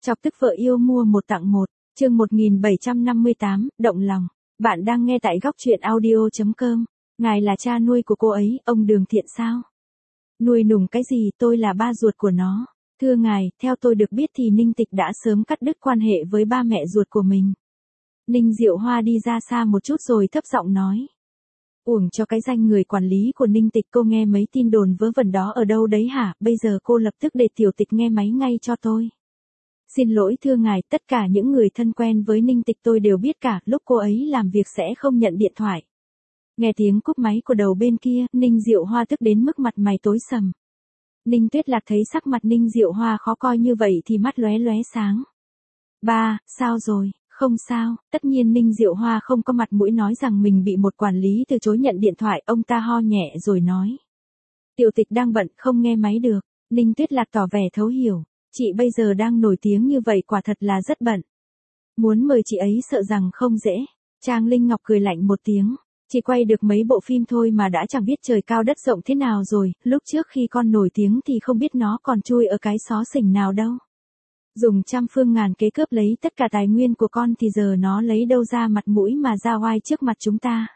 Chọc tức vợ yêu mua một tặng một, chương 1758, động lòng. Bạn đang nghe tại góc truyện audio.com. Ngài là cha nuôi của cô ấy, ông Đường Thiện sao? Nuôi nùng cái gì, tôi là ba ruột của nó. Thưa ngài, theo tôi được biết thì Ninh Tịch đã sớm cắt đứt quan hệ với ba mẹ ruột của mình. Ninh Diệu Hoa đi ra xa một chút rồi thấp giọng nói. Uổng cho cái danh người quản lý của Ninh Tịch, cô nghe mấy tin đồn vớ vẩn đó ở đâu đấy hả? Bây giờ cô lập tức để tiểu tịch nghe máy ngay cho tôi. Xin lỗi thưa ngài, tất cả những người thân quen với Ninh Tịch tôi đều biết cả, lúc cô ấy làm việc sẽ không nhận điện thoại. Nghe tiếng cúp máy của đầu bên kia, Ninh Diệu Hoa tức đến mức mặt mày tối sầm. Ninh Tuyết Lạc thấy sắc mặt Ninh Diệu Hoa khó coi như vậy thì mắt lóe lóe sáng. Ba, sao rồi? Không sao, tất nhiên Ninh Diệu Hoa không có mặt mũi nói rằng mình bị một quản lý từ chối nhận điện thoại, ông ta ho nhẹ rồi nói. Tiểu tịch đang bận không nghe máy được, Ninh Tuyết Lạc tỏ vẻ thấu hiểu, chị bây giờ đang nổi tiếng như vậy quả thật là rất bận. Muốn mời chị ấy sợ rằng không dễ, Trang Linh Ngọc cười lạnh một tiếng, chỉ quay được mấy bộ phim thôi mà đã chẳng biết trời cao đất rộng thế nào rồi, lúc trước khi con nổi tiếng thì không biết nó còn chui ở cái xó xỉnh nào đâu. Dùng trăm phương ngàn kế cướp lấy tất cả tài nguyên của con thì giờ nó lấy đâu ra mặt mũi mà ra oai trước mặt chúng ta.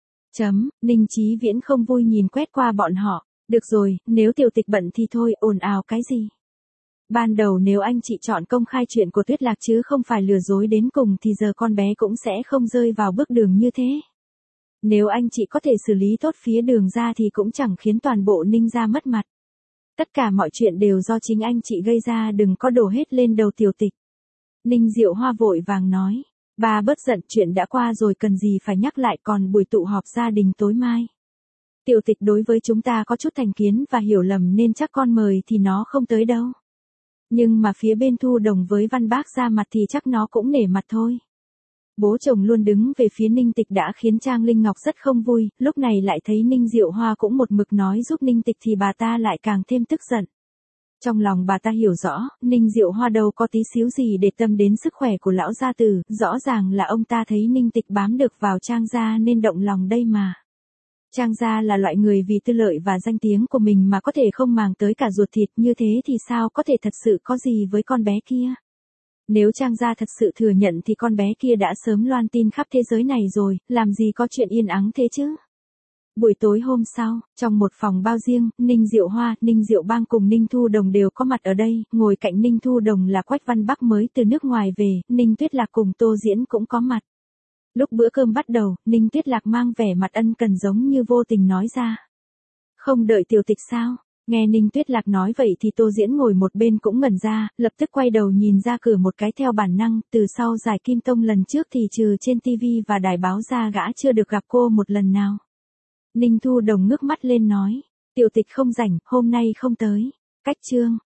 Ninh Chí Viễn không vui nhìn quét qua bọn họ. Được rồi, nếu tiểu tịch bận thì thôi, ồn ào cái gì. Ban đầu nếu anh chị chọn công khai chuyện của Tuyết Lạc chứ không phải lừa dối đến cùng thì giờ con bé cũng sẽ không rơi vào bước đường như thế. Nếu anh chị có thể xử lý tốt phía Đường ra thì cũng chẳng khiến toàn bộ Ninh gia mất mặt. Tất cả mọi chuyện đều do chính anh chị gây ra, đừng có đổ hết lên đầu tiểu tịch. Ninh Diệu Hoa vội vàng nói, ba bớt giận, chuyện đã qua rồi cần gì phải nhắc lại, còn buổi tụ họp gia đình tối mai. Tiểu tịch đối với chúng ta có chút thành kiến và hiểu lầm nên chắc con mời thì nó không tới đâu. Nhưng mà phía bên Thu Đồng với Văn Bác ra mặt thì chắc nó cũng nể mặt thôi. Bố chồng luôn đứng về phía Ninh Tịch đã khiến Trang Linh Ngọc rất không vui, lúc này lại thấy Ninh Diệu Hoa cũng một mực nói giúp Ninh Tịch thì bà ta lại càng thêm tức giận. Trong lòng bà ta hiểu rõ, Ninh Diệu Hoa đâu có tí xíu gì để tâm đến sức khỏe của lão gia tử, rõ ràng là ông ta thấy Ninh Tịch bám được vào Trang gia nên động lòng đây mà. Trang gia là loại người vì tư lợi và danh tiếng của mình mà có thể không màng tới cả ruột thịt, như thế thì sao có thể thật sự có gì với con bé kia. Nếu Trang gia thật sự thừa nhận thì con bé kia đã sớm loan tin khắp thế giới này rồi, làm gì có chuyện yên ắng thế chứ. Buổi tối hôm sau, trong một phòng bao riêng, Ninh Diệu Hoa, Ninh Diệu Bang cùng Ninh Thu Đồng đều có mặt ở đây, ngồi cạnh Ninh Thu Đồng là Quách Văn Bắc mới từ nước ngoài về, Ninh Tuyết Lạc cùng Tô Diễn cũng có mặt. Lúc bữa cơm bắt đầu, Ninh Tuyết Lạc mang vẻ mặt ân cần giống như vô tình nói ra. Không đợi tiểu tịch sao? Nghe Ninh Tuyết Lạc nói vậy thì Tô Diễn ngồi một bên cũng ngẩn ra, lập tức quay đầu nhìn ra cửa một cái theo bản năng, từ sau giải Kim Tông lần trước thì trừ trên TV và đài báo ra gã chưa được gặp cô một lần nào. Ninh Thu Đồng ngước mắt lên nói, tiểu tịch không rảnh, hôm nay không tới. Cách chương.